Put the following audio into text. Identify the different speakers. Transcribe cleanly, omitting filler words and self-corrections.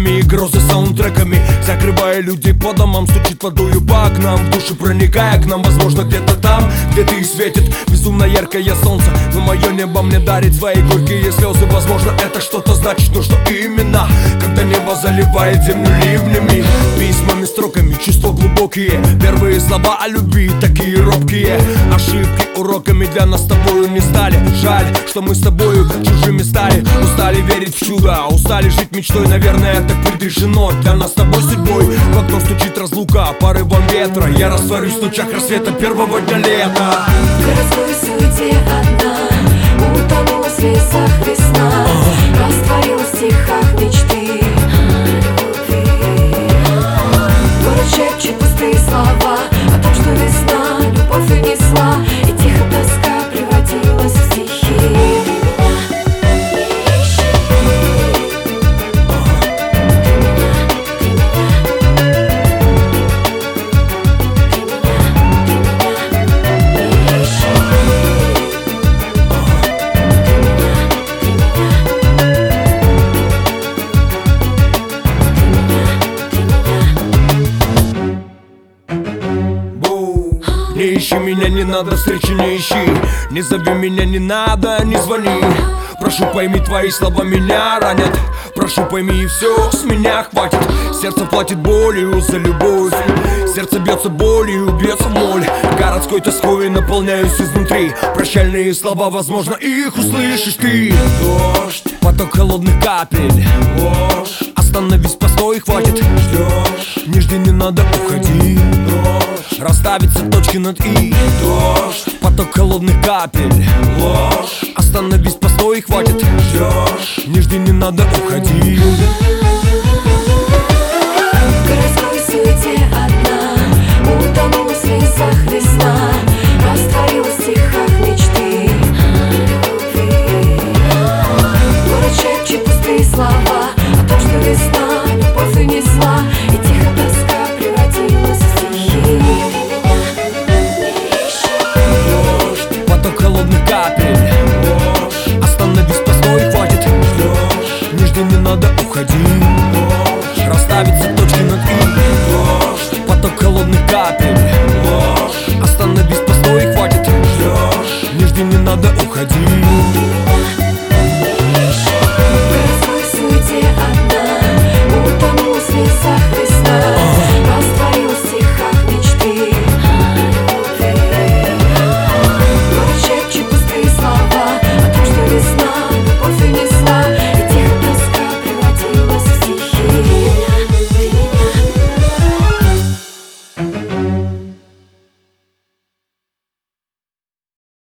Speaker 1: и грозы саундтреками. Закрывая людей по домам, стучит водою по окнам, в души проникая к нам. Возможно, где-то там, где-то и светит безумно яркое солнце, но мое небо мне дарит свои горькие слезы. Возможно, это что-то значит, но что именно? Когда небо заливает землю ливнями, письмами, строками, чувства глубокие, первые слова о любви такие робкие. Ошибки уроками для нас с тобою не стали. Жаль, что мы с тобою чужими стали. Устали верить в чудо, устали жить мечтой. Наверное, так предрешено для нас с тобой судьбой. В окно стучит разлука порывом ветра. Я растворюсь в лучах рассвета первого дня лета.
Speaker 2: В городской суете одна, утонула в слезах весна, растворилась в стихах мечты о любви. Город шепчет пустые слова о том, что весна любовь унесла, и тихо тоска превратилась в стихи.
Speaker 1: Не ищи меня, не надо встречи, не ищи. Не зови меня, не надо, не звони. Прошу, пойми, твои слова меня ранят. Прошу, пойми, и все с меня хватит. Сердце платит болью за любовь. Сердце бьется болью, бьется моль. Городской тоской наполняюсь изнутри. Прощальные слова, возможно, их услышишь ты. Дождь, поток холодных капель. Ложь, остановись, постой, хватит. Ждешь, не жди, не надо, уходи. Дождь, расставятся точки над «и». Дождь, поток холодных капель. Ложь, остановись, постой, хватит. Ждешь, не жди, не надо, уходи.
Speaker 2: В городской суете одна, утонула в слезах весна, растворилась в стихах мечты о любви. Город шепчет пустые слова о том, что весна любовь унесла, и тихо тоска превратилась в стихи.
Speaker 1: Дождь, поток холодных капель. Ложь, остановись, постой, хватит. Ждешь, не жди, не надо, уходи. Дождь, расставятся точки над «и». Дождь, поток холодных капель. Ложь, остановись, постой, хватит. Ждешь, не жди, не надо, уходи.